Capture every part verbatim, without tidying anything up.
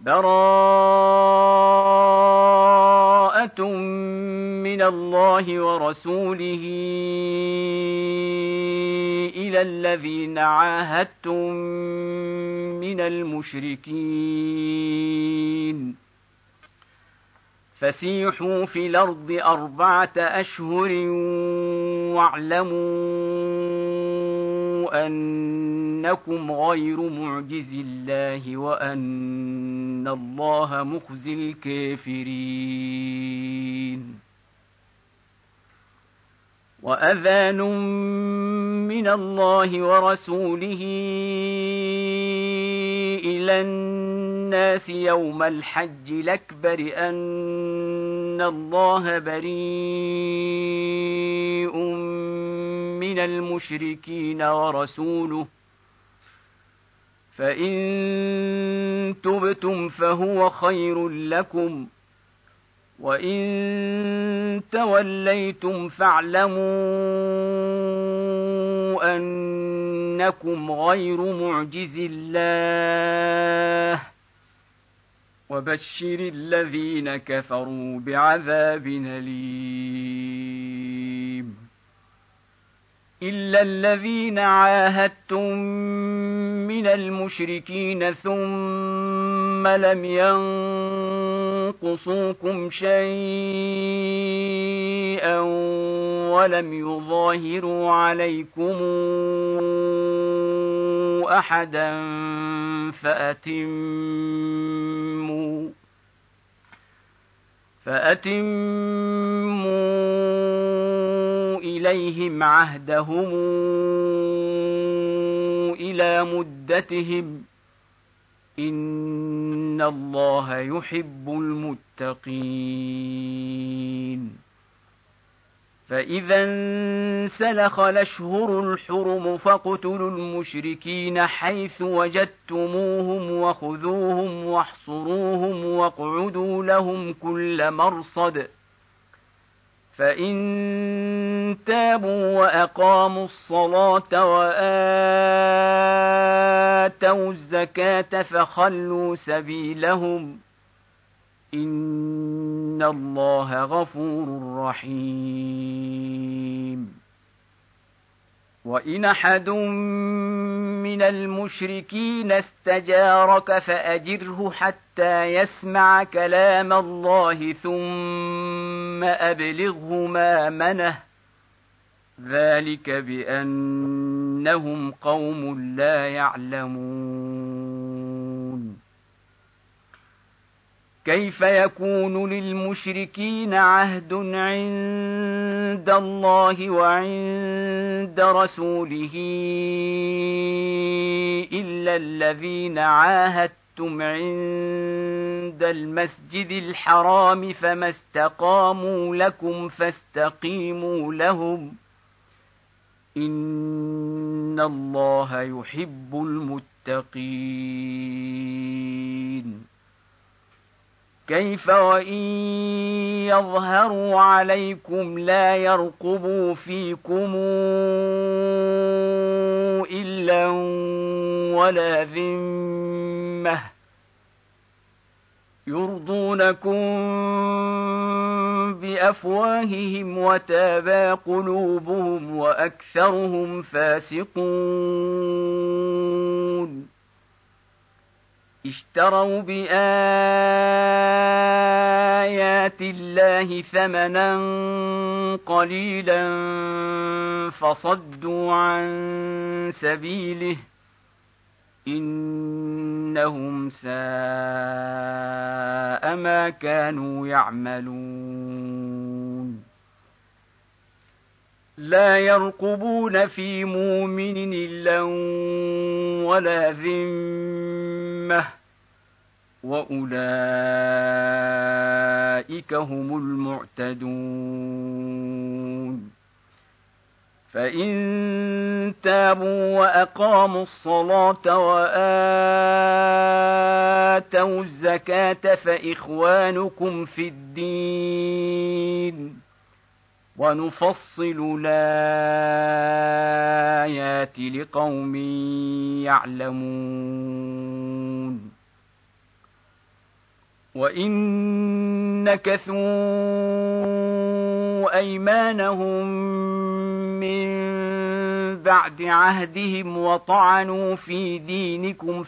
براءة من الله ورسوله إلى الذين عاهدتم من المشركين فسيحوا في الأرض أربعة أشهر واعلموا أنكم غير معجز الله وأن الله مخزي الكافرين. وأذان من الله ورسوله إلى الناس يوم الحج الأكبر أن الله بريء من المشركين ورسوله فإن تبتم فهو خير لكم وإن توليتم فاعلموا أنكم غير معجز الله وبشر الذين كفروا بعذاب أليم. إلا الذين عاهدتم من المشركين ثم لم ينقصوكم شيئا ولم يظاهروا عليكم أحدا فأتموا فأتموا إليهم عهدهم إلى مدتهم إن الله يحب المتقين. فإذا انسلخ الأشهر الحرم فاقتلوا المشركين حيث وجدتموهم وخذوهم واحصروهم واقعدوا لهم كل مرصد فإن تابوا وأقاموا الصلاة وآتوا الزكاة فخلوا سبيلهم إن الله غفور رحيم. وإن أحد من المشركين استجارك فأجره حتى يسمع كلام الله ثم أبلغه مأمنه ذلك بأنهم قوم لا يعلمون. كيف يكون للمشركين عهد عند الله وعند رسوله إلا الذين عاهدتم عند المسجد الحرام فما استقاموا لكم فاستقيموا لهم إن الله يحب المتقين. كيف وإن يظهروا عليكم لا يرقبوا فيكم إلا ولا ذمة يرضونكم بأفواههم وتابى قلوبهم وأكثرهم فاسقون. اشتروا بآيات الله ثمنا قليلا فصدوا عن سبيله إنهم ساء ما كانوا يعملون. لا يرقبون في مؤمن إلا ولا ذمة وأولئك هم المعتدون. فإن تابوا وأقاموا الصلاة وآتوا الزكاة فإخوانكم في الدين ونفصل الآيات لقوم يعلمون. وإن نكثوا أيمانهم من بعد عهدهم وطعنوا في دينكم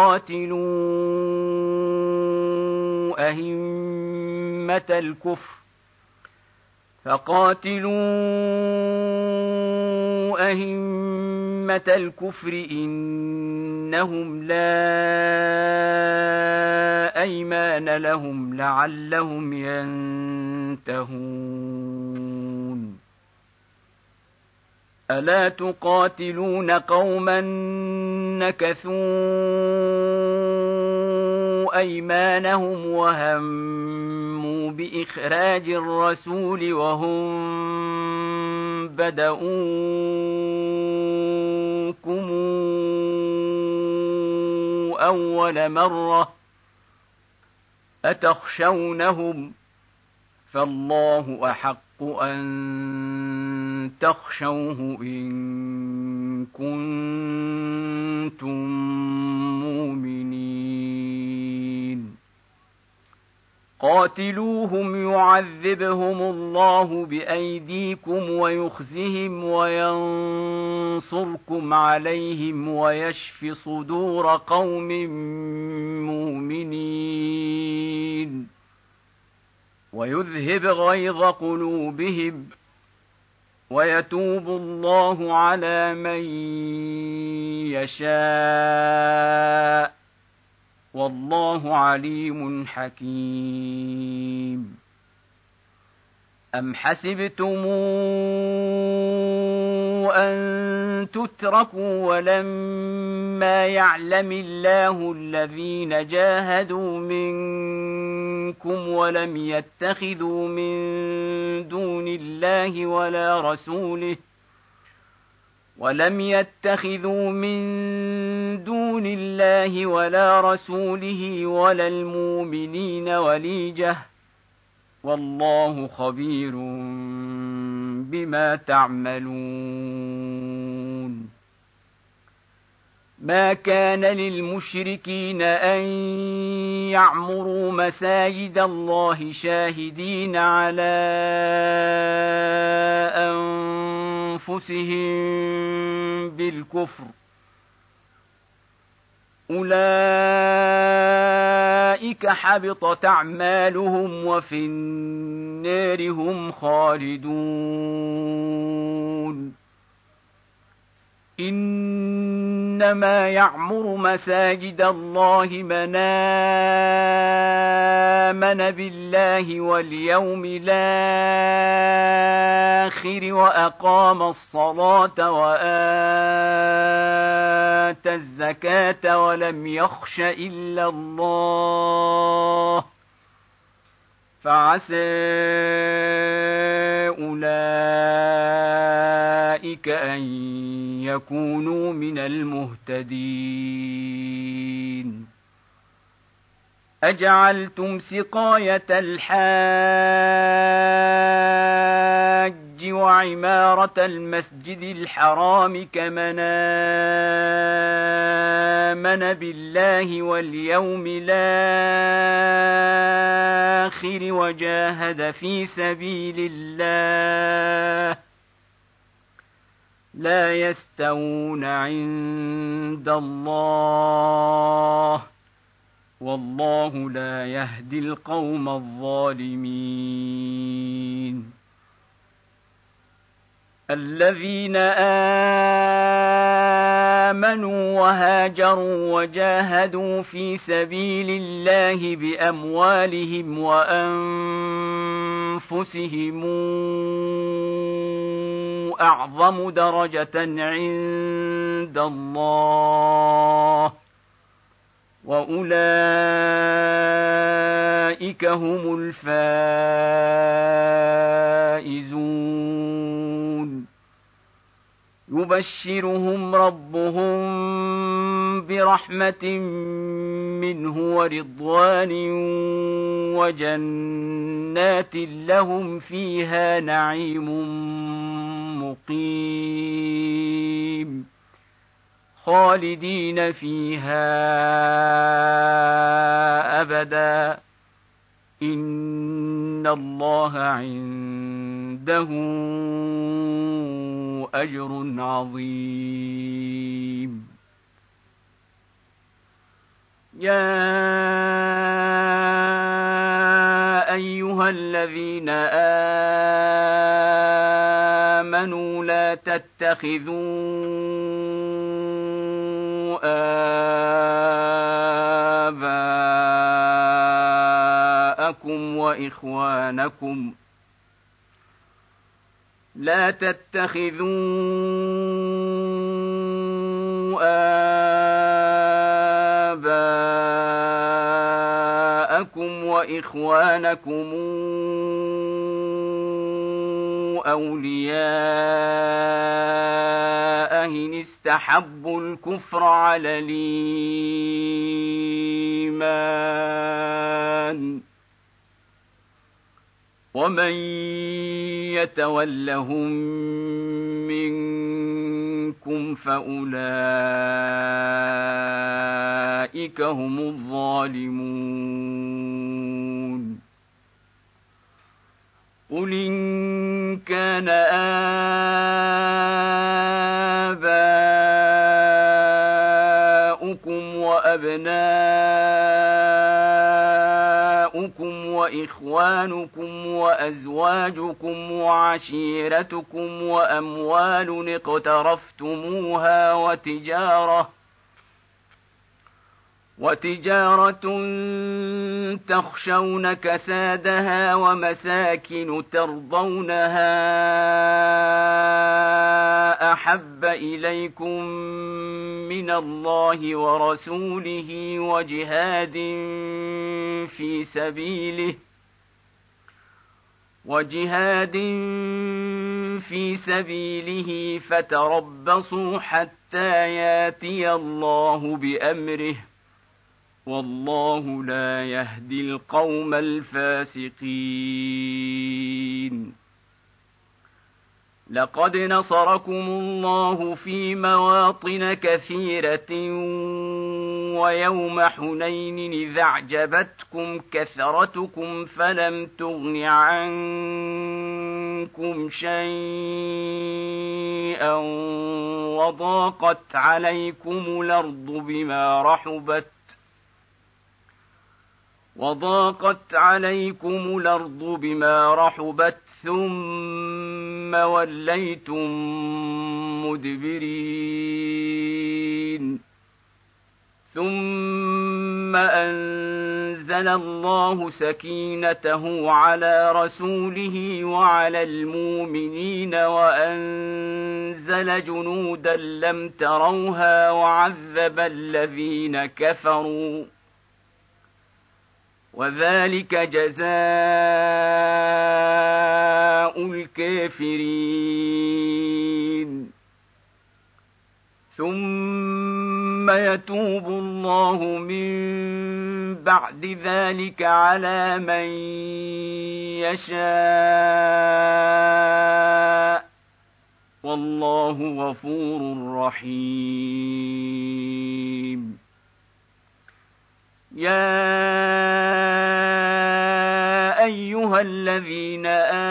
فقاتلوا أئمة الكفر فقاتلوا أئمة الكفر إنهم لا أيمان لهم لعلهم ينتهون. ألا تقاتلون قوما نكثوا أيمانهم وهموا بإخراج الرسول وهم بدؤوكم أول مرة أتخشونهم فالله أحق أن تخشوه إن كنتم مؤمنين. قاتلوهم يعذبهم الله بأيديكم ويخزهم وينصركم عليهم ويشف صدور قوم مؤمنين ويذهب غيظ قلوبهم ويتوب الله على من يشاء والله عليم حكيم. أم حسبتم أن تتركوا ولما يعلم الله الذين جاهدوا منكم ولم يتخذوا من دون الله ولا رسوله ولم يتخذوا من دون الله ولا رسوله ولا المؤمنين وليجة والله خبير بما تعملون. ما كان للمشركين أن يعمروا مساجد الله شاهدين على أنفسهم بالكفر أولئك حبطت أعمالهم وفي النار هم خالدون. إنما يعمر مساجد الله من آمن بالله واليوم الآخر وأقام الصلاة وآتى الزكاة ولم يخش إلا الله فعسى أولئك أن يكونوا من المهتدين. أجعلتم سقاية الحاج وعمارة المسجد الحرام كمن آمن بالله واليوم الآخر وجاهد في سبيل الله لا يستوون عند الله والله لا يهدي القوم الظالمين. الذين آمنوا وهاجروا وجاهدوا في سبيل الله بأموالهم وأنفسهم أعظم درجة عند الله وأولئك هم الفائزون. يبشرهم ربهم برحمة منه ورضوان وجنات لهم فيها نعيم مقيم خالدين فيها أبدا إن الله عنده أجر عظيم. يا أيها الذين آمنوا لا تتخذوا آباءكم وإخوانكم لا تتخذوا آباءكم وإخوانكم أولياء إن استحبوا الكفر على الإيمان ومن يتولهم منكم فأولئك هم الظالمون. قل إن كان آباؤكم وأبناؤكم وإخوانكم وأزواجكم وعشيرتكم وأموال اقترفتموها وتجارة وتجارة تخشون كسادها ومساكن ترضونها أحب إليكم من الله ورسوله وجهاد في سبيله وجهاد في سبيله فتربصوا حتى ياتي الله بأمره والله لا يهدي القوم الفاسقين. لقد نصركم الله في مواطن كثيرة ويوم حنين إذا أعجبتكم كثرتكم فلم تغن عنكم شيئا وضاقت عليكم الأرض بما رحبت وضاقت عليكم الأرض بما رحبت ثم وليتم مدبرين ثم أنزل الله سكينته على رسوله وعلى المؤمنين وأنزل جنودا لم تروها وعذب الذين كفروا وذلك جزاء الكافرين. ثم يتوب الله من بعد ذلك على من يشاء والله غفور رحيم. يا أيها الذين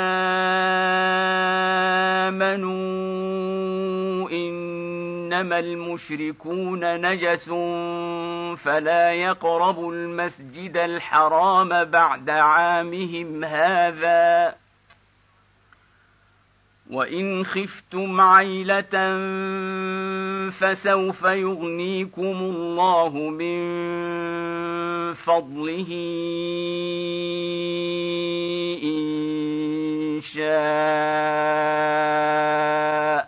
آمنوا إنما المشركون نجس فلا يقربوا المسجد الحرام بعد عامهم هذا وإن خفتم عيلة فسوف يغنيكم الله من فضله إن شاء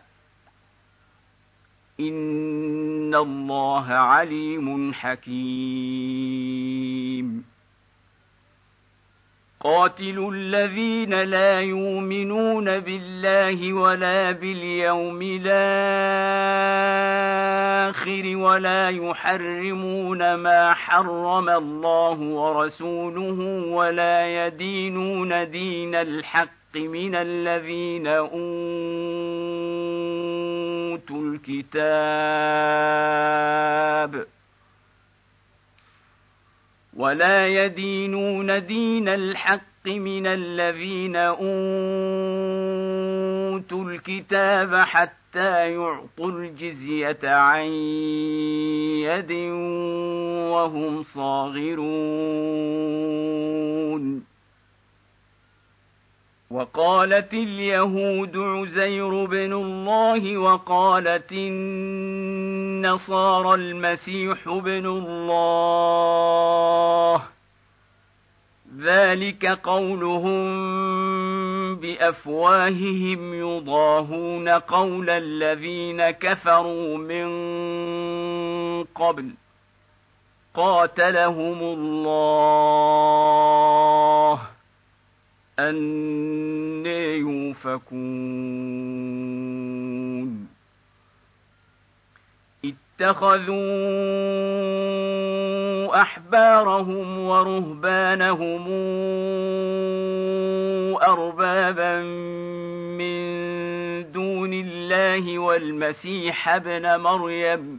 إن الله عليم حكيم. قاتلوا الذين لا يؤمنون بالله ولا باليوم الآخر ولا يحرمون ما حرم الله ورسوله ولا يدينون دين الحق من الذين أوتوا الكتاب ولا يدينون دين الحق من الذين أوتوا الكتاب حتى يعطوا الجزية عن يد وهم صاغرون. وقالت اليهود عزير بن الله وقالت النصارى المسيح بن الله، ذلك قولهم بأفواههم يضاهون قول الذين كفروا من قبل قاتلهم الله أنى يؤفكون. اتخذوا أحبارهم ورهبانهم أربابا من دون الله والمسيح ابن مريم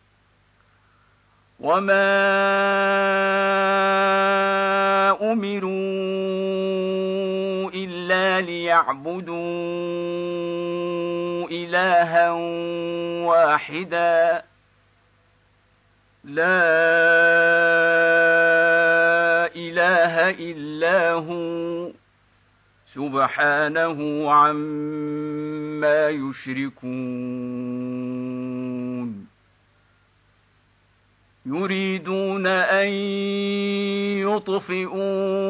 وما أمروا إلا ليعبدوا إلها واحدا لا إله إلا هو سبحانه عما يشركون. يريدون أن يطفئوا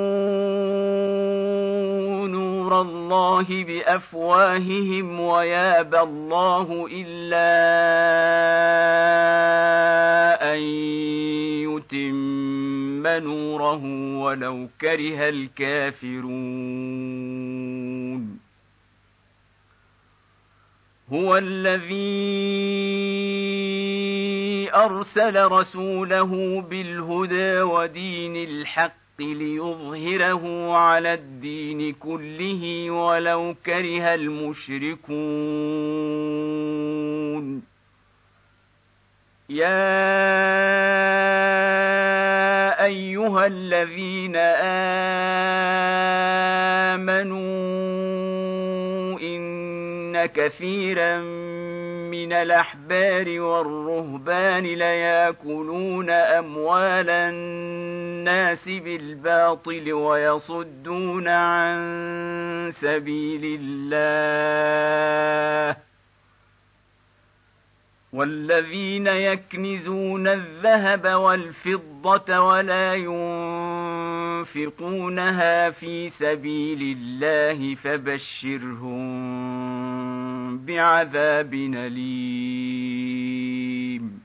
نور الله بأفواههم ويابى الله إلا أن يتم نوره ولو كره الكافرون. هو الذي أرسل رسوله بالهدى ودين الحق ليظهره على الدين كله ولو كره المشركون. يا أيها الذين آمنوا إن كثيرا من الأحبار والرهبان ليأكلون أموال الناس بالباطل ويصدون عن سبيل الله والذين يكنزون الذهب والفضة ولا ينفقونها في سبيل الله فبشرهم بعذاب أليم.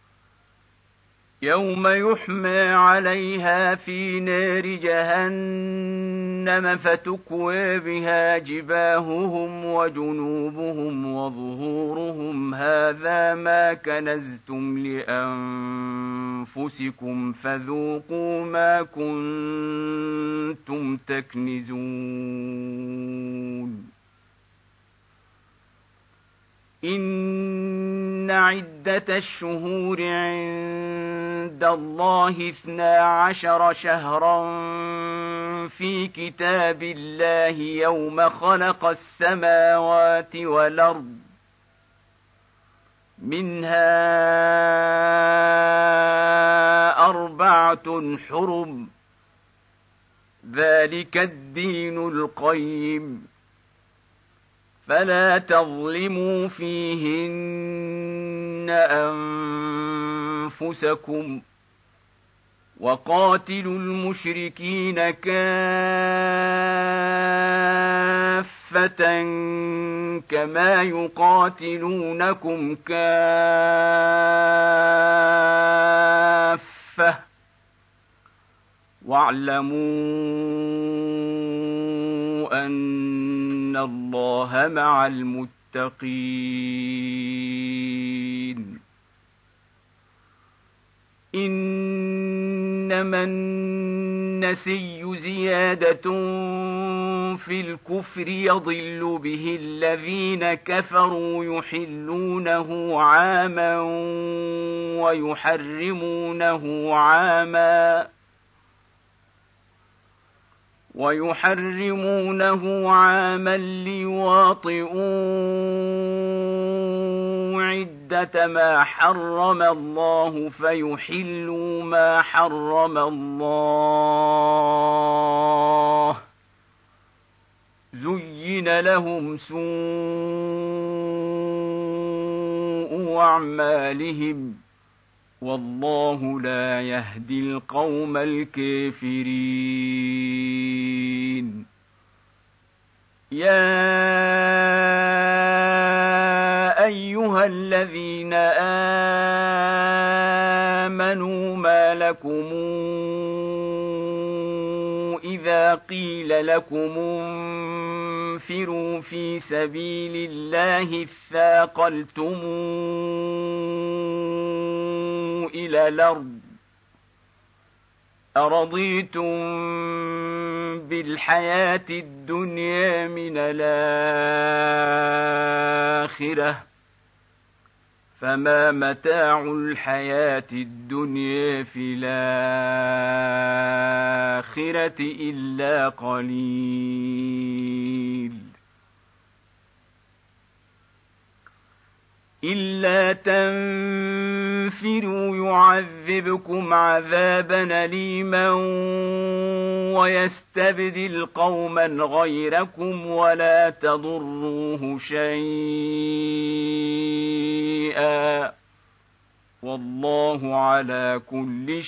يوم يحمى عليها في نار جهنم فتكوى بها جباههم وجنوبهم وظهورهم هذا ما كنزتم لأنفسكم فذوقوا ما كنتم تكنزون. إن عدة الشهور عند الله اثنا عشر شهرا في كتاب الله يوم خلق السماوات والأرض منها أربعة حرم ذلك الدين القيم فلا تظلموا فيهن أنفسكم وقاتلوا المشركين كافة كما يقاتلونكم كافة واعلموا أن الله مع المتقين. إنما النسي زيادة في الكفر يضل به الذين كفروا يحلونه عاما ويحرمونه عاما ويحرمونه عاما ليواطئوا عدة ما حرم الله فيحلوا ما حرم الله زين لهم سوء أعمالهم والله لا يهدي القوم الكافرين. يا أيها الذين آمنوا ما لكم إذا قيل لكم انفروا في سبيل الله اثاقلتم إلى الأرض أرضيتم بالحياة الدنيا من الآخرة فما متاع الحياة الدنيا في الآخرة إلا قليل. إلا تنفروا يعذبكم عذابا أليما ويستبدل قوما غيركم ولا تضروه شيئا والله على كل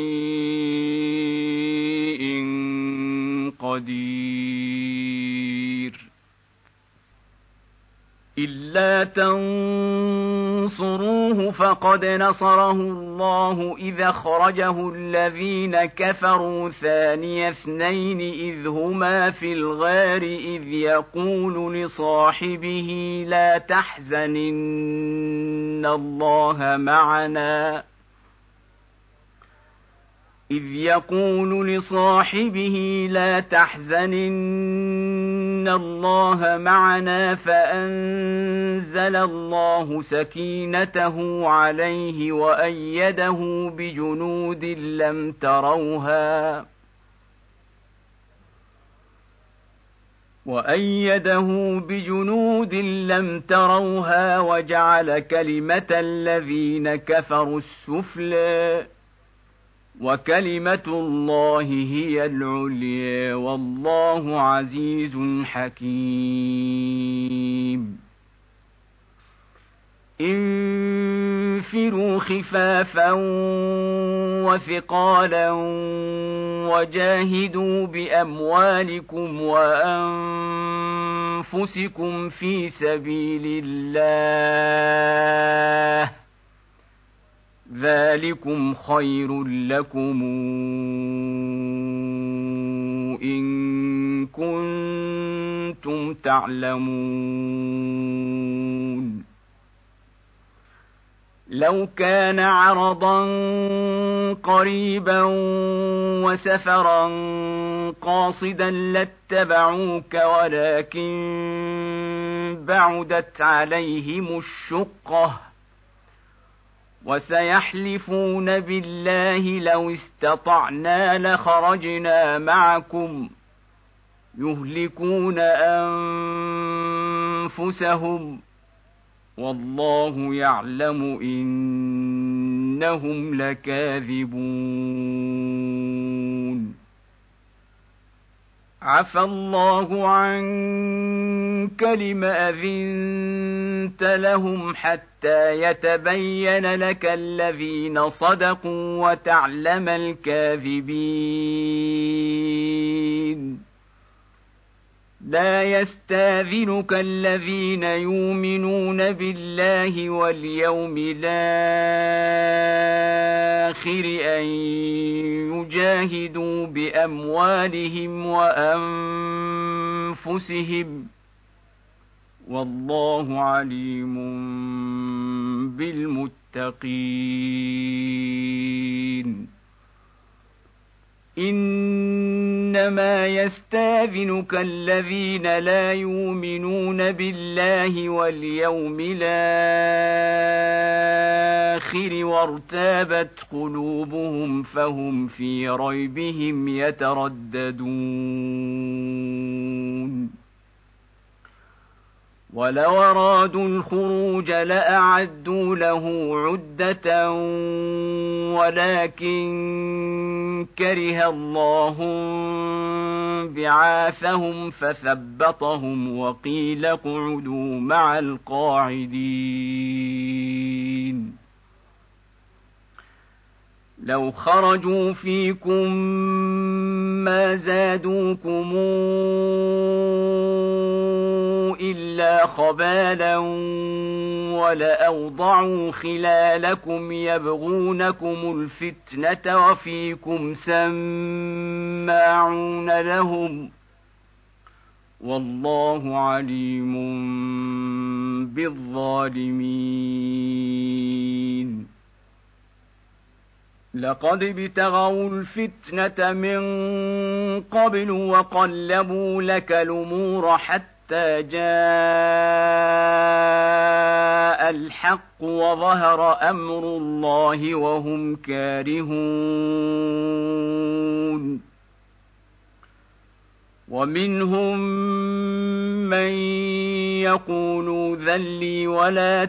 شيء قدير. إلا تنصروه فقد نصره الله إذ أخرجه الذين كفروا ثاني اثنين إذ هما في الغار إذ يقول لصاحبه لا تحزن إن الله معنا إذ يقول لصاحبه لا تحزن إن الله معنا فأنزل الله سكينته عليه وأيده بجنود لم تروها وأيده بجنود لم تروها وجعل كلمة الذين كفروا السفلى وكلمة الله هي العليا والله عزيز حكيم. انفروا خفافا وثقالا وجاهدوا بأموالكم وأنفسكم في سبيل الله ذلكم خير لكم إن كنتم تعلمون. لو كان عرضا قريبا وسفرا قاصدا لاتبعوك ولكن بعدت عليهم الشقة وسيحلفون بالله لو استطعنا لخرجنا معكم يهلكون أنفسهم والله يعلم إنهم لكاذبون. عفى الله عنك لم أذنت لهم حتى يتبين لك الذين صدقوا وتعلم الكاذبين. لا يستاذنك الذين يؤمنون بالله واليوم الآخر أن يجاهدوا بأموالهم وأنفسهم والله عليم بالمتقين. إن إنما يستاذنك الذين لا يؤمنون بالله واليوم الآخر وارتابت قلوبهم فهم في ريبهم يترددون ولو أرادوا الخروج لأعدوا له عدة ولكن كره الله بعاثهم فثبطهم وقيل اقعدوا مع القاعدين لو خرجوا فيكم ما زادوكم إلا خبالا ولأوضعوا خلالكم يبغونكم الفتنة وفيكم سماعون لهم والله عليم بالظالمين لقد ابتغوا الفتنة من قبل وقلبوا لك الأمور حتى جاء الحق وظهر أمر الله وهم كارهون ومنهم من يقول ذلي ولا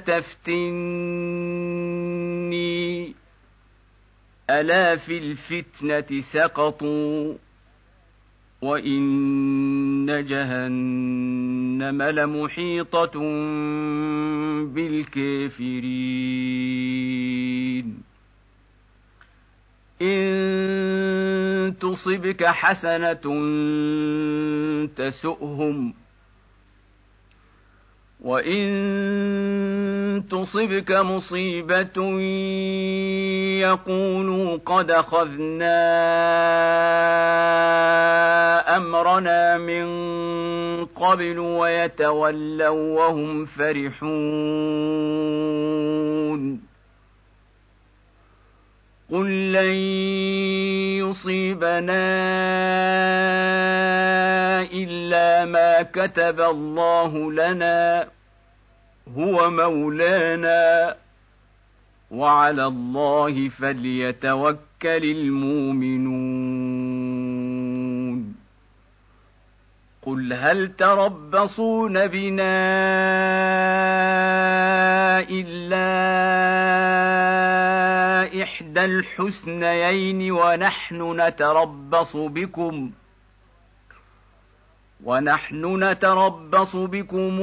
تفتني ألا في الفتنة سقطوا وإن جهنم لمحيطة بالكافرين إن تصبك حسنة تسؤهم وإن تصبك مصيبة يقولوا قد أخذنا أمرنا من قبل ويتولوا وهم فرحون قل لن يصيبنا إلا ما كتب الله لنا هو مولانا وعلى الله فليتوكل المؤمنون قل هل تربصون بنا إلا إحدى الحسنيين ونحن نتربص بكم ونحن نتربص بكم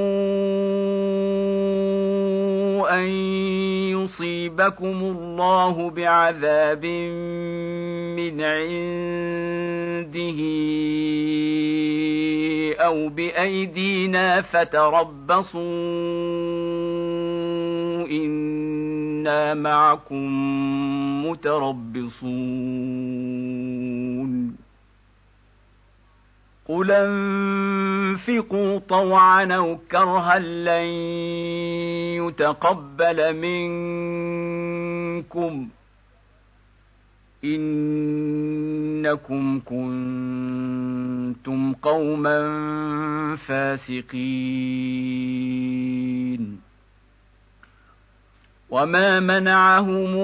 أن يصيبكم الله بعذاب من عنده أو بأيدينا فتربصوا إنا معكم متربصون قل انفقوا طوعا أو كرها لن يتقبل منكم إنكم كنتم قوما فاسقين وما منعهم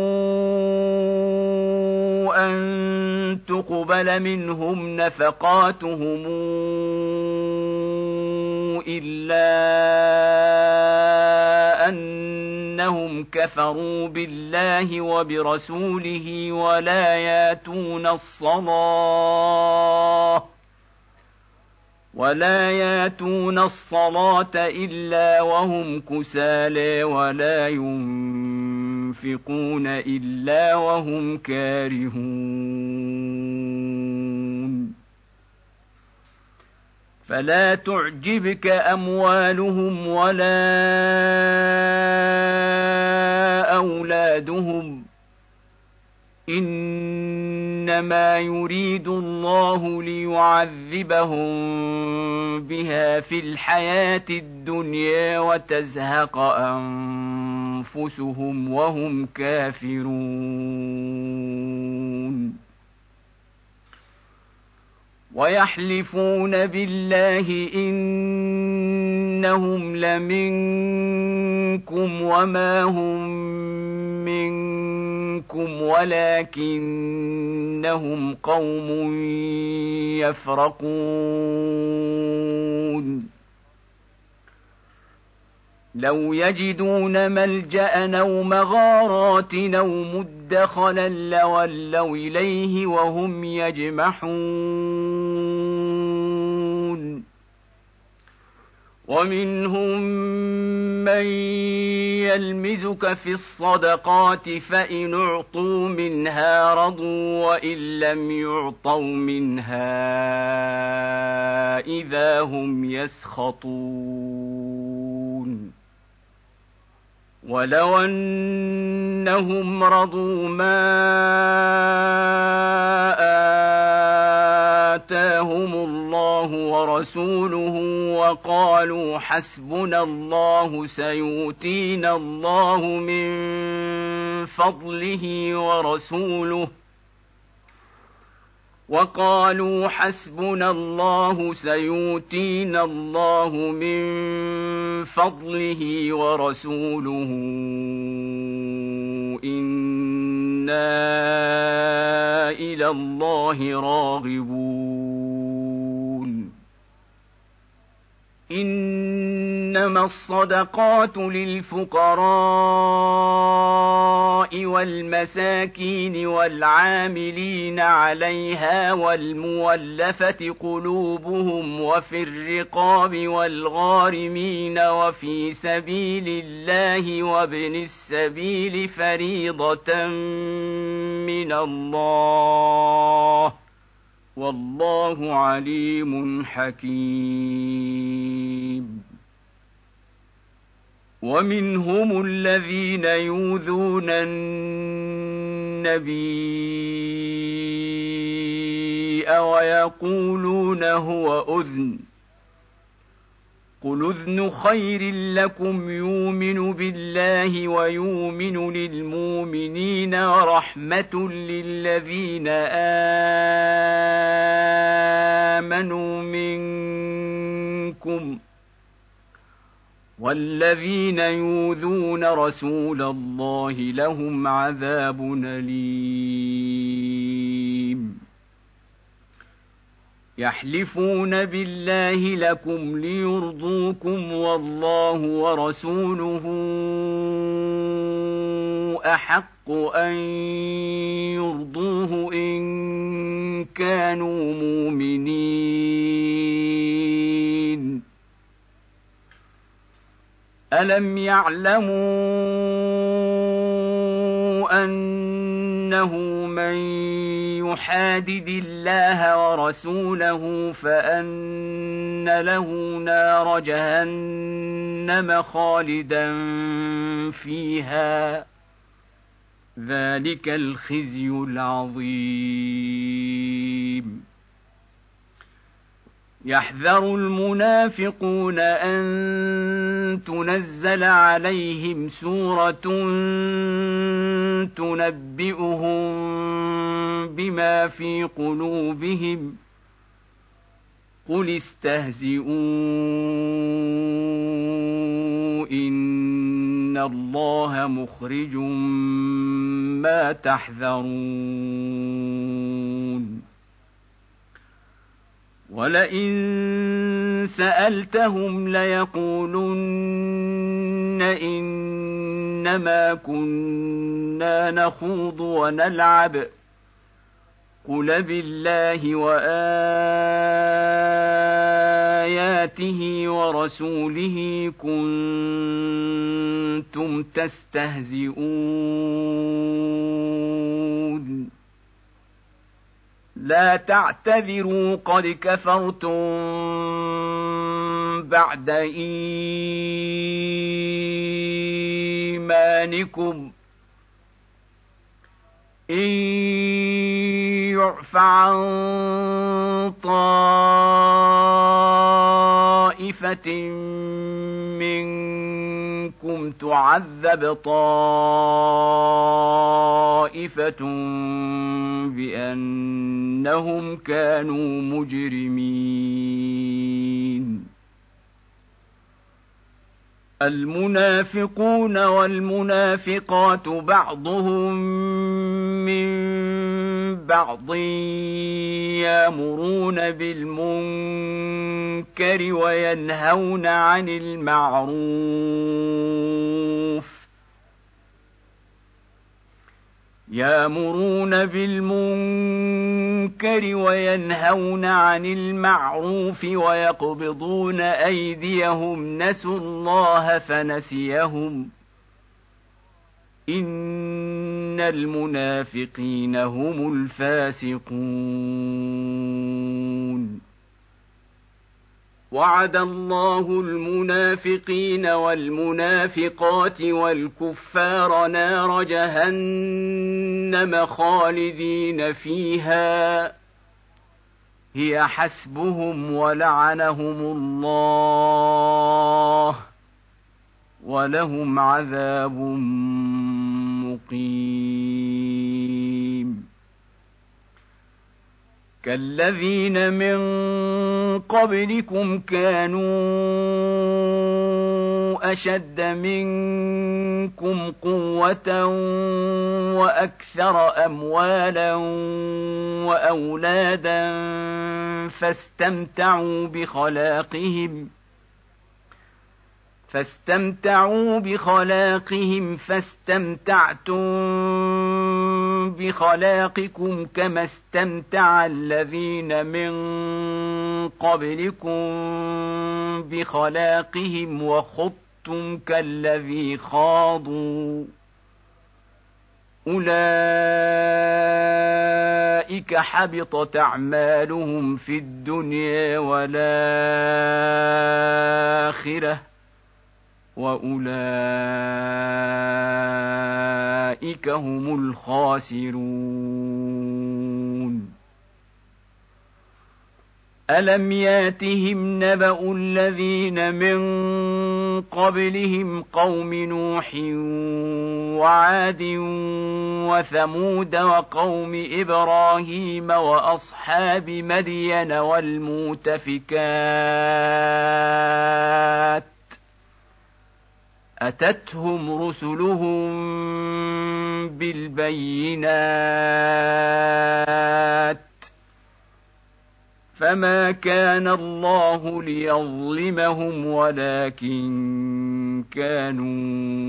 أن تقبل منهم نفقاتهم إلا أنهم كفروا بالله وبرسوله ولا ياتون الصلاة ولا ياتون الصلاة إلا وهم كسالى ولا ينفقون إلا وهم كارهون فلا تعجبك أموالهم ولا أولادهم إنما يريد الله ليعذبهم بها في الحياة الدنيا وتزهق أنفسهم وهم كافرون ويحلفون بالله إنهم لمنكم وما هم منكم ولكنهم قوم يفرقون لو يجدون ملجأ أو مغارات أو مدخلا لولوا إليه وهم يجمحون ومنهم من يلمزك في الصدقات فإن أعطوا منها رضوا وإن لم يعطوا منها إذا هم يسخطون ولو أنهم رضوا ما آتاهم الله ورسوله وقالوا حسبنا الله سيؤتينا الله من فضله ورسوله وقالوا حسبنا الله سيؤتينا الله من فضله ورسوله إنا إلى الله راغبون إنما الصدقات للفقراء والمساكين والعاملين عليها والمولفة قلوبهم وفي الرقاب والغارمين وفي سبيل الله وابن السبيل فريضة من الله والله عليم حكيم ومنهم الذين يؤذون النبي ويقولون هو أذن قل أذن خير لكم يؤمن بالله ويؤمن للمؤمنين ورحمة للذين آمنوا منكم والذين يؤذون رسول الله لهم عذاب أليم يحلفون بالله لكم ليرضوكم والله ورسوله أحق أن يرضوه إن كانوا مؤمنين ألم يعلموا أنه من يحادد الله ورسوله فأن له نار جهنم خالدا فيها ذلك الخزي العظيم يحذر المنافقون أن تنزل عليهم سورة تنبئهم بما في قلوبهم قل استهزئوا إن الله مخرج ما تحذرون ولئن سألتهم ليقولن إنما كنا نخوض ونلعب قل بالله وآياته ورسوله كنتم تستهزئون لا تعتذروا قد كفرتم بعد إيمانكم إن يعف عن طائفة طائفة منكم تعذب طائفة بأنهم كانوا مجرمين. المنافقون والمنافقات بعضهم من بعض يأمرون بالمنكر وينهون عن المعروف يأمرون بالمنكر وينهون عن المعروف ويقبضون أيديهم نسوا الله فنسيهم إن المنافقين هم الفاسقون. وعد الله المنافقين والمنافقات والكفار نار جهنم خالدين فيها هي حسبهم ولعنهم الله ولهم عذاب مقيم. كالذين من قبلكم كانوا أشد منكم قوة وأكثر أموالا وأولادا فاستمتعوا بخلاقهم فاستمتعوا بخلاقهم فاستمتعتم بخلاقكم كما استمتع الذين من قبلكم بخلاقهم وخضتم كالذي خاضوا أولئك حبطت أعمالهم في الدنيا والآخرة وأولئك هم الخاسرون. ألم ياتهم نبأ الذين من قبلهم قوم نوح وعاد وثمود وقوم إبراهيم وأصحاب مدين والمؤتفكات أتتهم رسلهم بالبينات فما كان الله ليظلمهم ولكن كانوا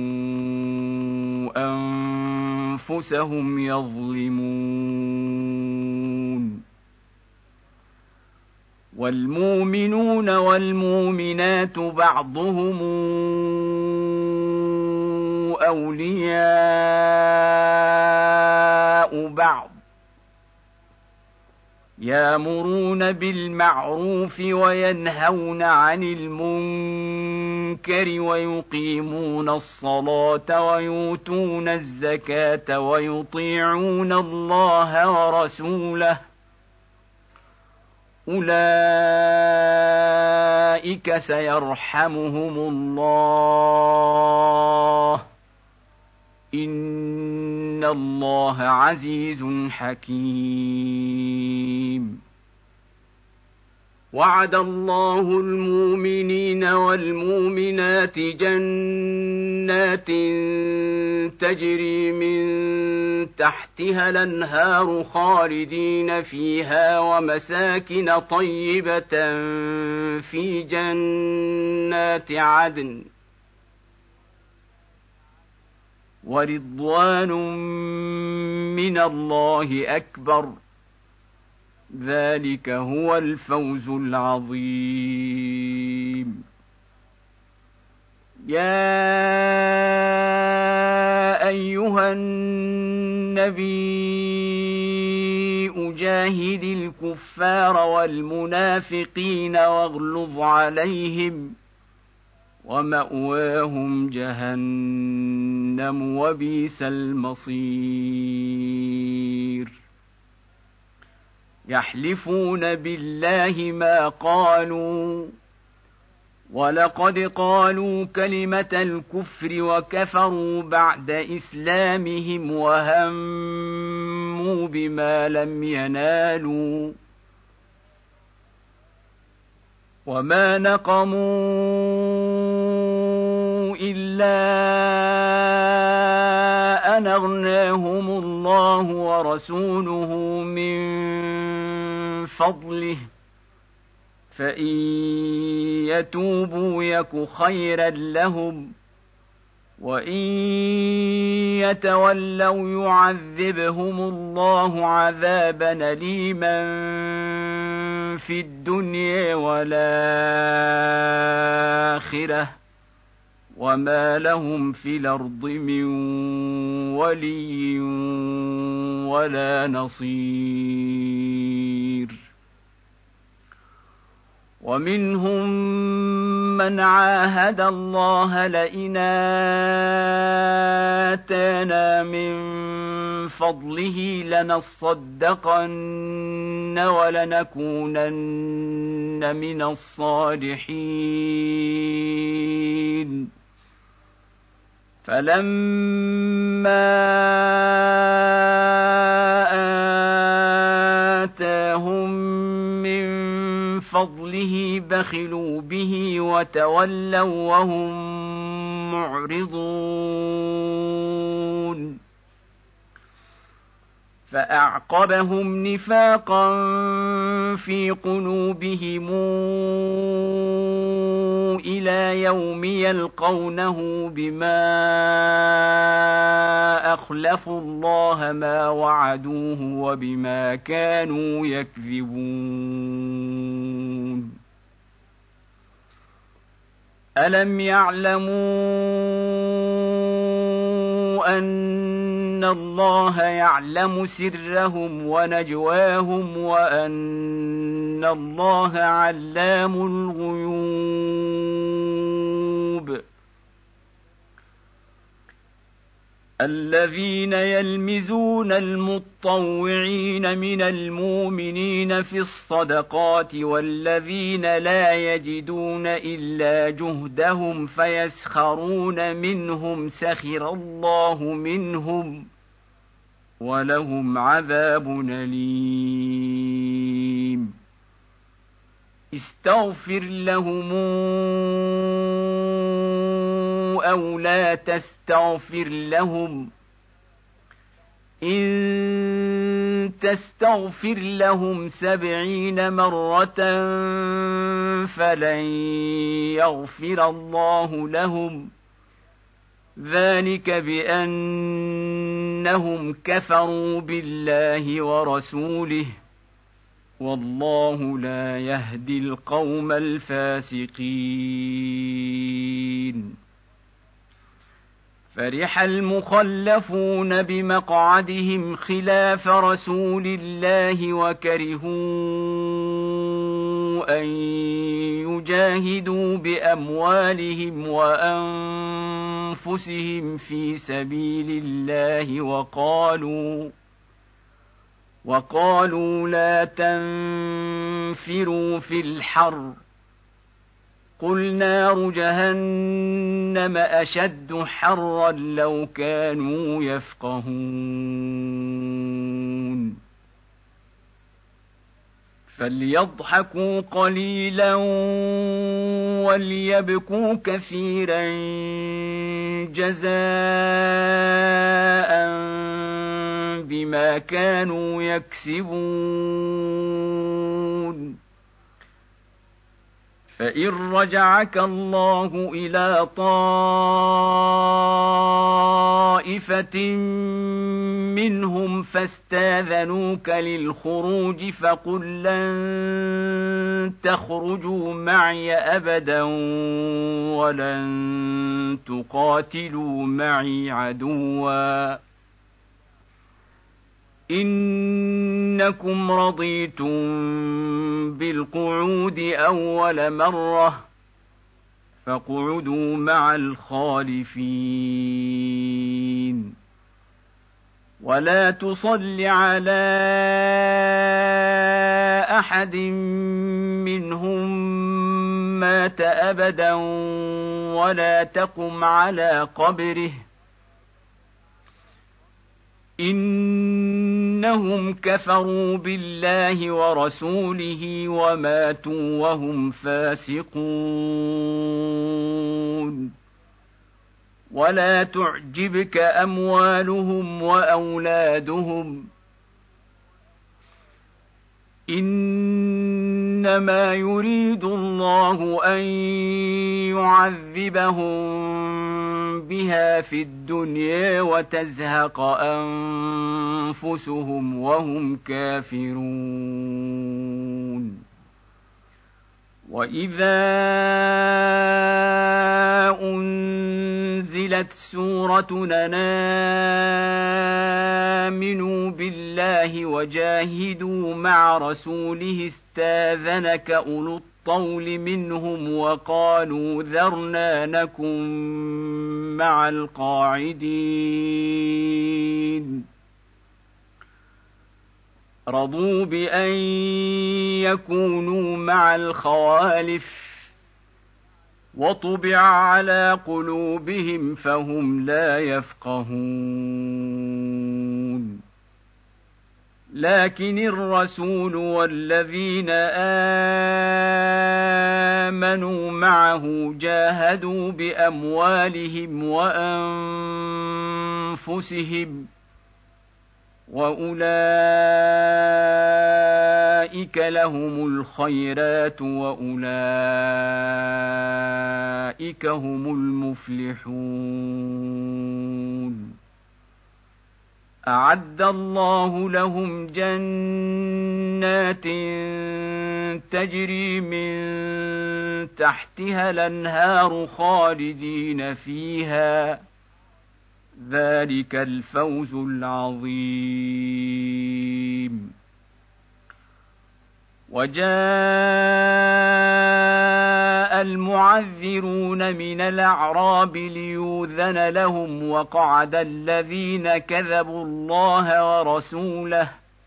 أنفسهم يظلمون. والمؤمنون والمؤمنات بعضهم أولياء بعض يأمرون بالمعروف وينهون عن المنكر ويقيمون الصلاة ويؤتون الزكاة ويطيعون الله ورسوله أولئك سيرحمهم الله إن الله عزيز حكيم. وعد الله المؤمنين والمؤمنات جنات تجري من تحتها الأنهار خالدين فيها ومساكن طيبة في جنات عدن ورضوان من الله أكبر ذلك هو الفوز العظيم. يا أيها النبي جاهد الكفار والمنافقين واغلظ عليهم ومأواهم جهنم وبئس المصير. يحلفون بالله ما قالوا ولقد قالوا كلمة الكفر وكفروا بعد إسلامهم وهموا بما لم ينالوا وما نقموا إلا أن أغناهم الله ورسوله من فضله فإن يتوبوا يك خيرا لهم وإن يتولوا يعذبهم الله عذابا أليما في الدنيا والآخرة وما لهم في الأرض من ولي ولا نصير. ومنهم من عاهد الله لئن آتانا من فضله لنصدقن ولنكونن من الصالحين فلما آتاهم من فضله بخلوا به وتولوا وهم معرضون فأعقبهم نفاقا في قلوبهم إلى يوم يلقونه بما أخلفوا الله ما وعدوه وبما كانوا يكذبون. ألم يعلموا أن الله يعلم سرهم ونجواهم وأن الله علام الغيوب. الذين يلمزون المطوعين من المؤمنين في الصدقات والذين لا يجدون إلا جهدهم فيسخرون منهم سخر الله منهم ولهم عذاب أليم. استغفر لهم أو لا تستغفر لهم إن تستغفر لهم سبعين مرة فلن يغفر الله لهم ذلك بأنهم كفروا بالله ورسوله والله لا يهدي القوم الفاسقين. فرح المخلفون بمقعدهم خلاف رسول الله وكرهوا أن يجاهدوا بأموالهم وأنفسهم في سبيل الله وقالوا وقالوا لا تنفروا في الحر قل نار جهنم أشد حرا لو كانوا يفقهون. فليضحكوا قليلا وليبكوا كثيرا جزاء بما كانوا يكسبون. فإن رجعك الله إلى طائفة منهم فاستاذنوك للخروج فقل لن تخرجوا معي أبدا ولن تقاتلوا معي عدوا إنكم رضيتم بالقعود أول مرة فاقعدوا مع الخالفين ولا تصل على أحد منهم مات أبدا ولا تقم على قبره إنهم كفروا بالله ورسوله وماتوا وهم فاسقون ولا تعجبك أموالهم وأولادهم إنما يريد الله أن يعذبهم بها في الدنيا وتزهق أنفسهم وهم كافرون وإذا أنزلت سورة أن آمنوا بالله وجاهدوا مع رسوله استاذنك أولو الطول منهم وقالوا ذرنا نكن مع القاعدين رضوا بأن يكونوا مع الخوالف وطبع على قلوبهم فهم لا يفقهون لكن الرسول والذين آمنوا معه جاهدوا بأموالهم وأنفسهم وأولئك لهم الخيرات وأولئك هم المفلحون أعد الله لهم جنات تجري من تحتها الأنهار خالدين فيها ذلك الفوز العظيم وجاء المعذرون من الأعراب ليؤذن لهم وقعد الذين كذبوا الله ورسوله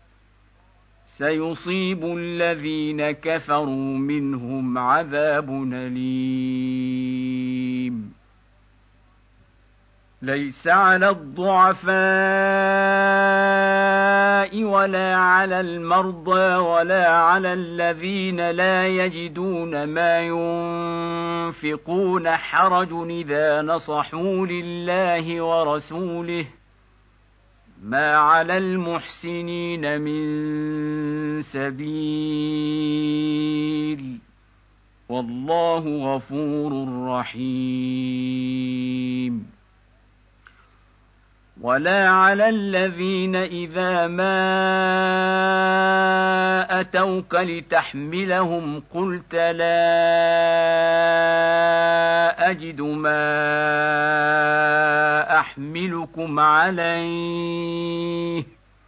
سيصيب الذين كفروا منهم عذاب أليم ليس على الضعفاء ولا على المرضى ولا على الذين لا يجدون ما ينفقون حرج إذا نصحوا لله ورسوله ما على المحسنين من سبيل والله غفور رحيم ولا على الذين إذا ما أتوك لتحملهم قلت لا أجد ما أحملكم عليه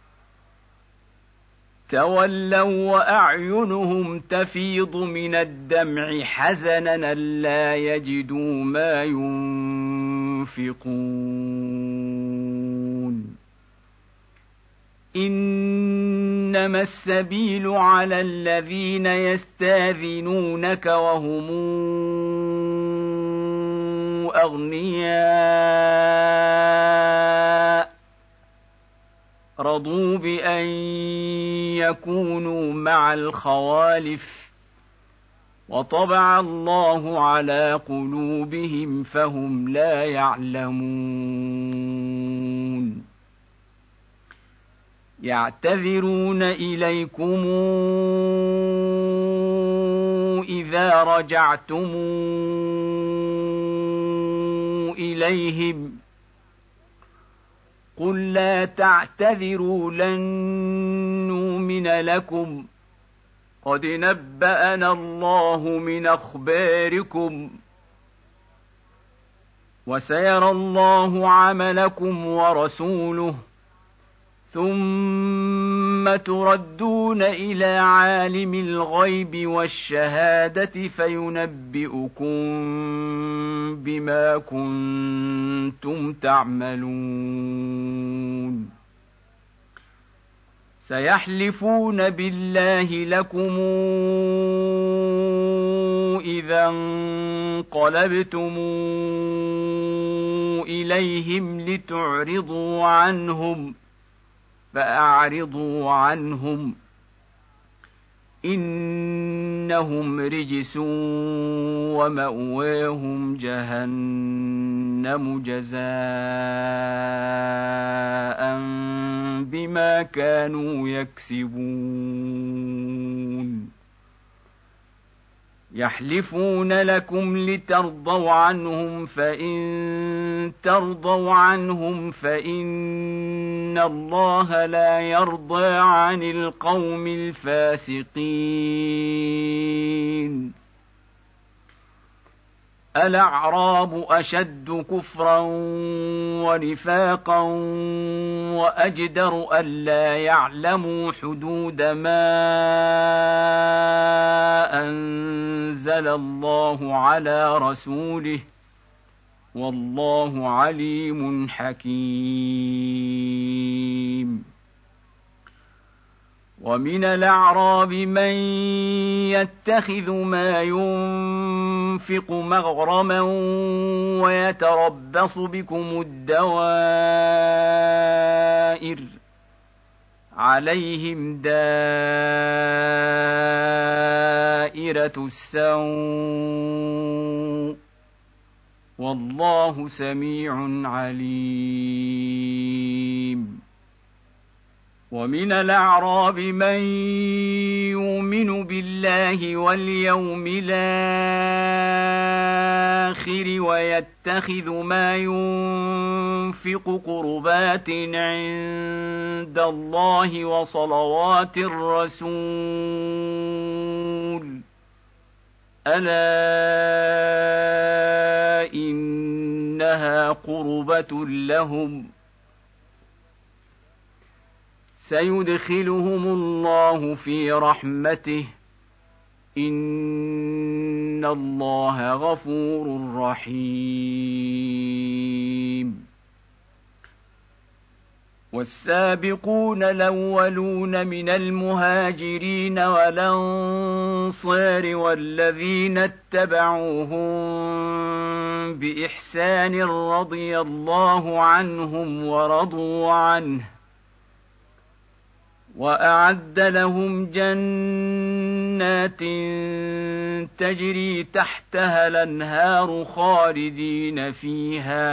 تولوا وأعينهم تفيض من الدمع حزنا ألا يجدوا ما ينفقون إنما السبيل على الذين يستاذنونك وهم أغنياء رضوا بأن يكونوا مع الخوالف وطبع الله على قلوبهم فهم لا يعلمون يعتذرون إليكم إذا رجعتم إليهم قل لا تعتذروا لن نؤمن لكم قد نبأنا الله من أخباركم وسيرى الله عملكم ورسوله ثم تردون إلى عالم الغيب والشهادة فينبئكم بما كنتم تعملون سيحلفون بالله لكم إذا انقلبتم إليهم لتعرضوا عنهم فأعرضوا عنهم إنهم رجس ومأواهم جهنم جزاء بما كانوا يكسبون يحلفون لكم لترضوا عنهم فإن ترضوا عنهم فإن الله لا يرضى عن القوم الفاسقين الأعراب أشد كفرا ونفاقا وأجدر ألا يعلموا حدود ما أنزل الله على رسوله والله عليم حكيم ومن الأعراب من يتخذ ما ينفق مغرما ويتربص بكم الدوائر عليهم دائرة السوء والله سميع عليم ومن الأعراب من يؤمن بالله واليوم الآخر ويتخذ ما ينفق قربات عند الله وصلوات الرسول ألا إنها قربة لهم سيدخلهم الله في رحمته إن الله غفور رحيم والسابقون الأولون من المهاجرين والأنصار والذين اتبعوهم بإحسان رضي الله عنهم ورضوا عنه وأعد لهم جنات تجري تحتها الأنهار خالدين فيها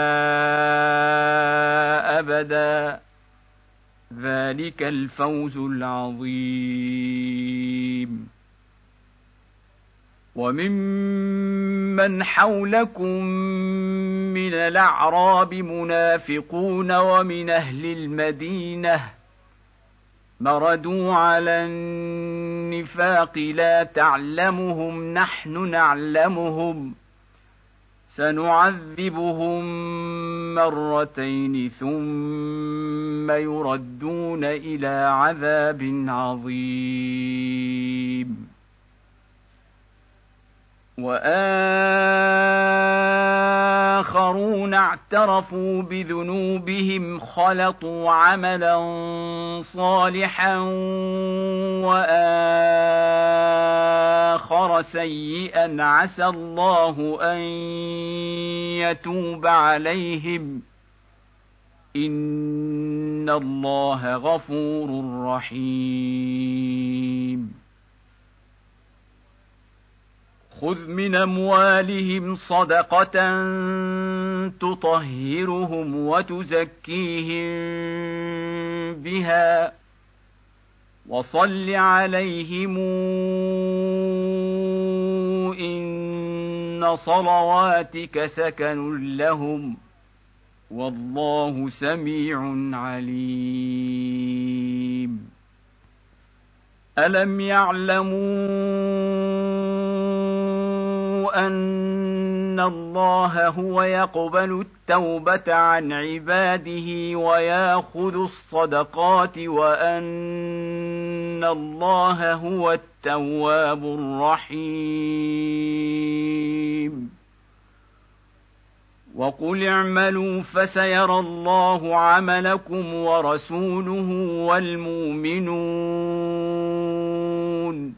أبدا ذلك الفوز العظيم وممن حولكم من الأعراب منافقون ومن أهل المدينة مردوا على النفاق لا تعلمهم نحن نعلمهم سنعذبهم مرتين ثم يردون إلى عذاب عظيم وآخرون اعترفوا بذنوبهم خلطوا عملا صالحا وآخر سيئا عسى الله أن يتوب عليهم إن الله غفور رحيم خذ من أموالهم صدقة تطهرهم وتزكيهم بها وصل عليهم إن صلواتك سكن لهم والله سميع عليم ألم يعلموا أن الله هو يقبل التوبة عن عباده ويأخذ الصدقات وأن الله هو التواب الرحيم وقل اعملوا فسيرى الله عملكم ورسوله والمؤمنون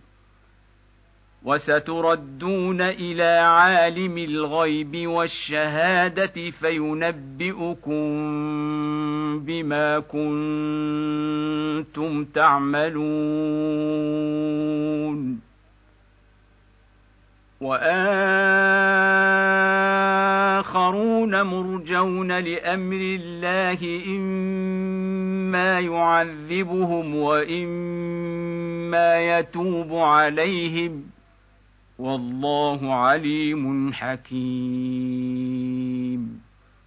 وستردون إلى عالم الغيب والشهادة فينبئكم بما كنتم تعملون وآخرون مرجون لأمر الله إما يعذبهم وإما يتوب عليهم والله عليم حكيم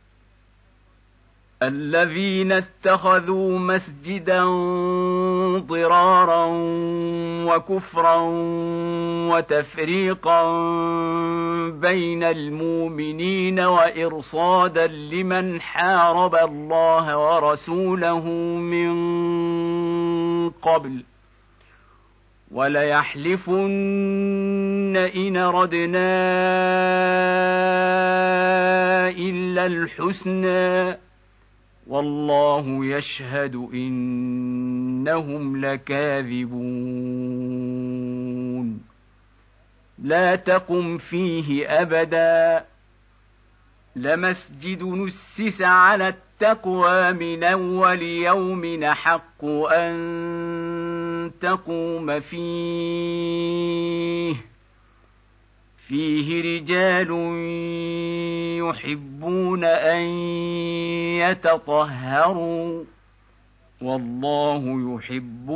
الذين اتخذوا مسجدا ضرارا وكفرا وتفريقا بين المؤمنين وإرصادا لمن حارب الله ورسوله من قبل وليحلفن إن ردنا إلا الحسنى والله يشهد إنهم لكاذبون لا تقم فيه أبدا لمسجد نسس على التقوى من أول يوم أحق أن تقوم فيه فيه رجال يحبون أن يتطهروا والله يحب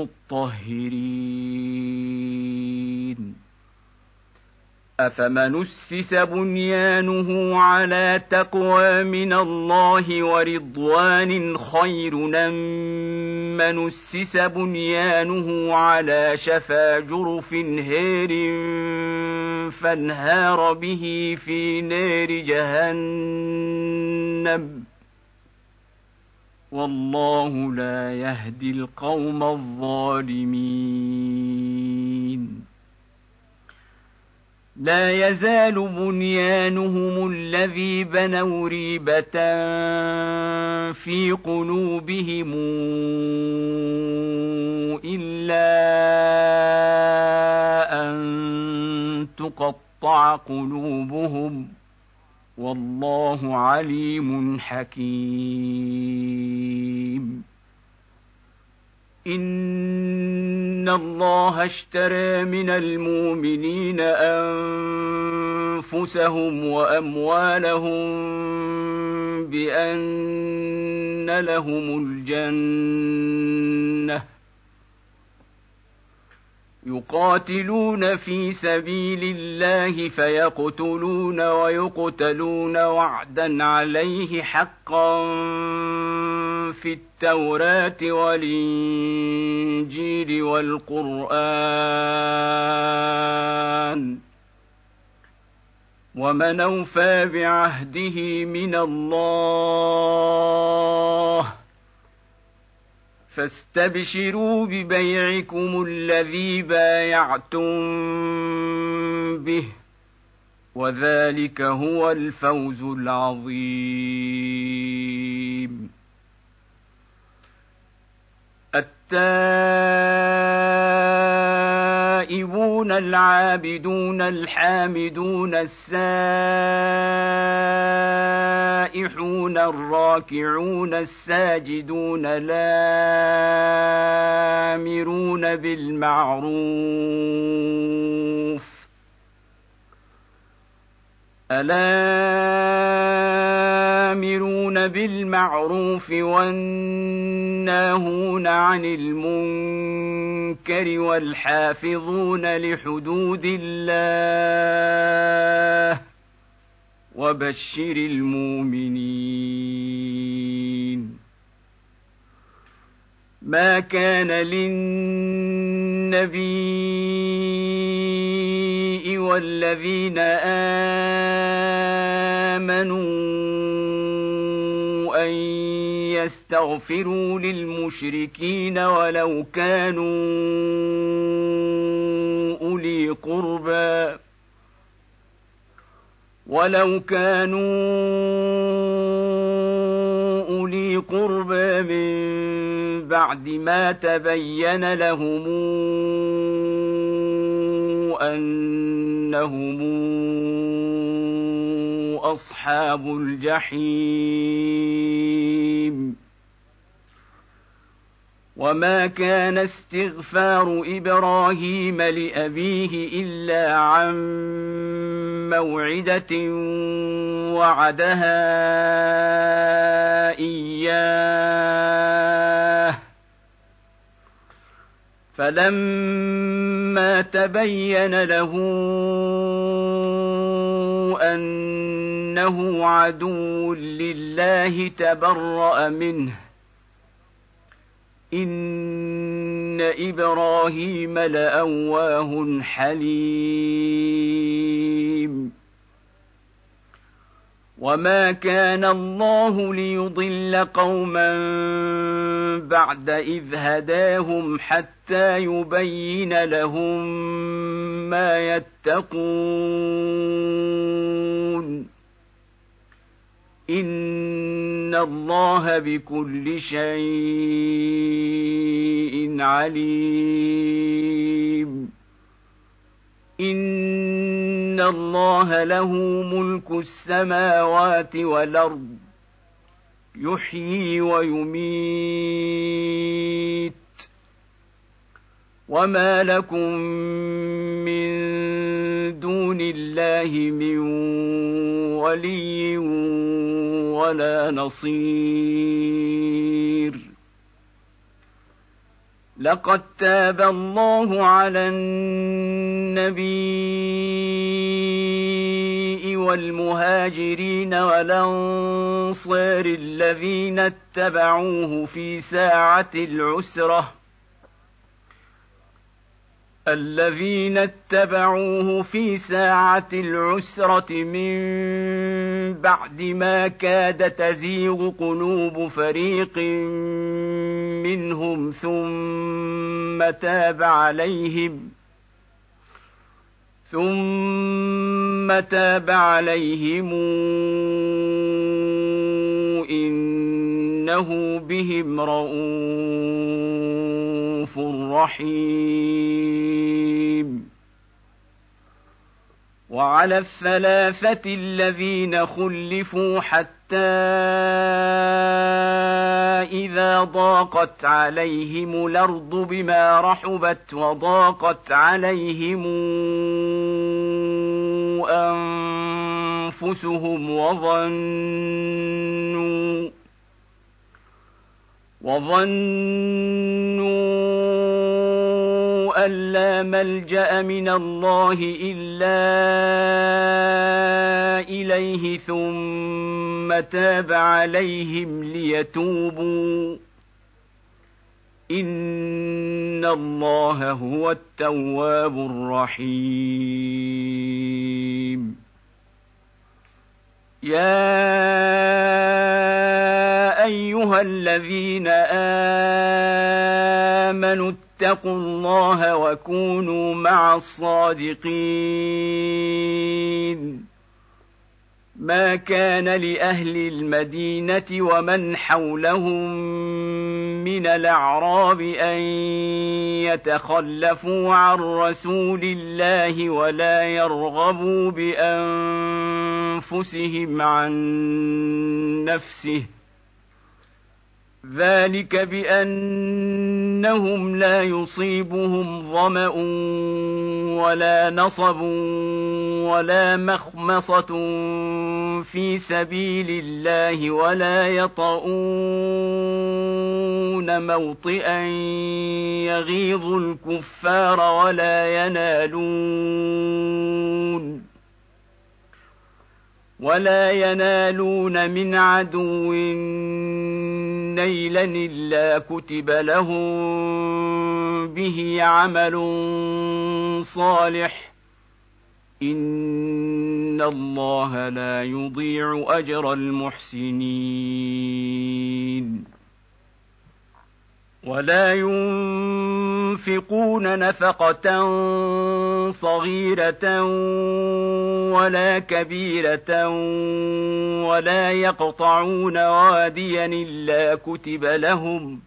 المطهرين أفمن أسس بنيانه على تقوى من الله ورضوان خير أم من أسس بنيانه على شفا جرف هير فانهار به في نار جهنم والله لا يهدي القوم الظالمين لا يزال بنيانهم الذي بنوا ريبة في قلوبهم إلا أن تقطع قلوبهم والله عليم حكيم إن الله اشترى من المؤمنين أنفسهم وأموالهم بأن لهم الجنة يقاتلون في سبيل الله فيقتلون ويقتلون وعدا عليه حقا في التوراة والإنجيل والقرآن ومن أوفى بعهده من الله فاستبشروا ببيعكم الذي بايعتم به وذلك هو الفوز العظيم التائبون العابدون الحامدون السائحون الراكعون الساجدون الآمرون بالمعروف الآمرون بالمعروف والناهون عن المنكر والحافظون لحدود الله وبشر المؤمنين ما كان للنبي والذين آمنوا أن يستغفروا للمشركين ولو كانوا أولي قربى ولو كانوا أولي قربى من بعد ما تبين لهم أنهم أصحاب الجحيم. وما كان استغفار إبراهيم لأبيه إلا عن موعدة وعدها إياه فلما تبين له أنه عدو لله تبرأ منه إن إبراهيم لأواه حليم. وما كان الله ليضل قوما بعد إذ هداهم حتى يبين لهم ما يتقون إن الله بكل شيء عليم. إن الله له ملك السماوات والأرض يحيي ويميت وما لكم من دون الله من ولي ولا نصير. لقد تاب الله على النبي والمهاجرين والأنصار الذين اتبعوه في ساعة العسرة الذين اتبعوه في ساعة العسرة من بعد ما كاد تزيغ قلوب فريق منهم ثم تاب عليهم ثم تاب عليهم إنه بهم رءوف رحيم. وعلى الثلاثة الذين خلفوا حتى إذا ضاقت عليهم الأرض بما رحبت وضاقت عليهم أنفسهم وظنوا وظنوا أن لا ملجأ من الله إلا إليه ثم تاب عليهم ليتوبوا إن الله هو التواب الرحيم. يا أيها الذين آمنوا اتقوا الله وكونوا مع الصادقين. ما كان لأهل المدينة ومن حولهم من الأعراب أن يتخلفوا عن رسول الله ولا يرغبوا بأنفسهم عن نفسه ذلك بأنهم لا يصيبهم ظمأ ولا نصب ولا مخمصة في سبيل الله ولا يطؤون موطئا يغيظ الكفار ولا ينالون ولا ينالون من عدو نيلا إلا كتب لهم به عمل صالح إن الله لا يضيع أجر المحسنين. ولا ينفقون نفقة صغيرة ولا كبيرة ولا يقطعون واديا إلا كتب لهم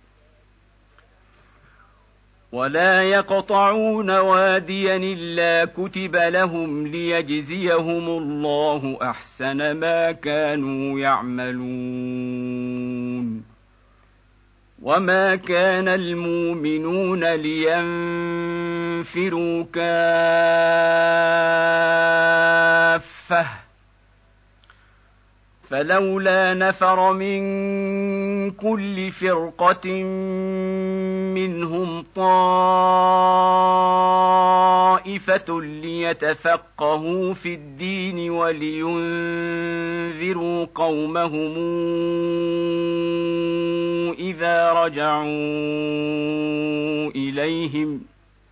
ولا يقطعون واديا إلا كتب لهم ليجزيهم الله أحسن ما كانوا يعملون. وما كان المؤمنون لينفروا كافة فلولا نفر من كل فرقة منهم طائفة ليتفقهوا في الدين ولينذروا قومهم إذا رجعوا إليهم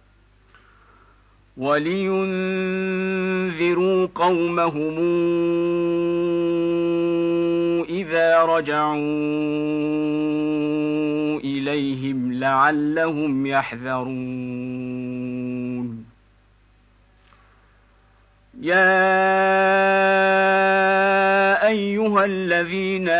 ولينذروا قومهم إذا رجعوا إليهم لعلهم يحذرون. يا أيها الذين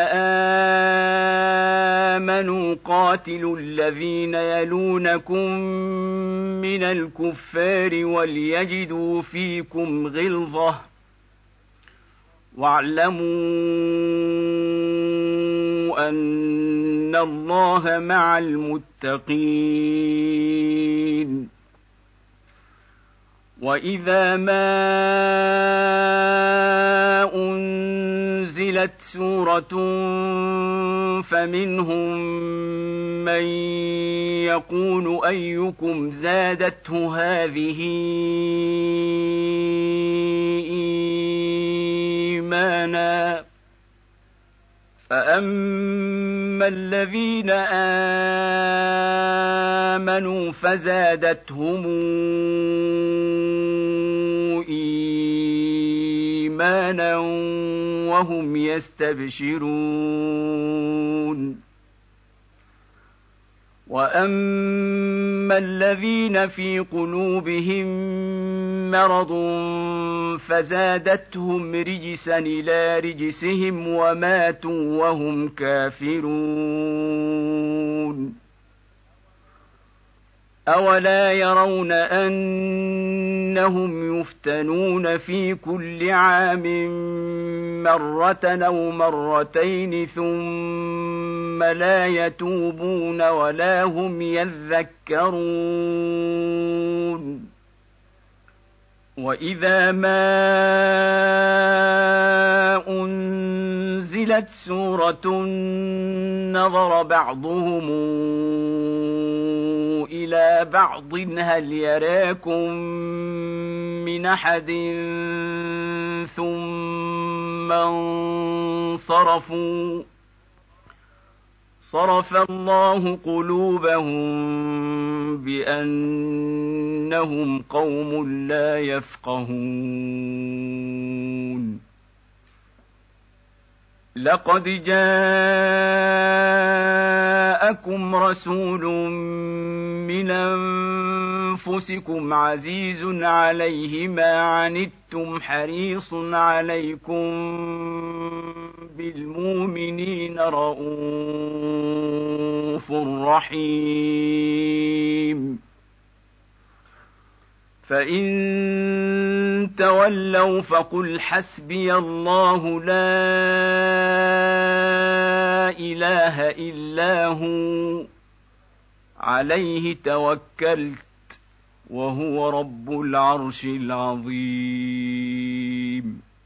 آمنوا قاتلوا الذين يلونكم من الكفار وليجدوا فيكم غلظة واعلموا أن الله مع المتقين. وإذا ما أنزلت سورة فمنهم من يقول أيكم زادته هذه إيمانا فأما الذين آمنوا فزادتهم إيمانا وهم يستبشرون. وأما الذين في قلوبهم مرض فزادتهم رجسا إلى رجسهم وماتوا وهم كافرون. أولا يرون أنهم يفتنون في كل عام مرة أو مرتين ثم لا يتوبون ولا هم يذكرون. وإذا ما أنزلت سورة نظر بعضهم إلى بعض هل يراكم من أحد ثم انصرفوا صرف الله قلوبهم بأنهم قوم لا يفقهون. لقد جاءكم رسول من أنفسكم عزيز عليه ما عنتم حريص عليكم بالمؤمنين رءوف رحيم. فإن تولوا فقل حسبي الله لا إله إلا هو عليه توكلت وهو رب العرش العظيم.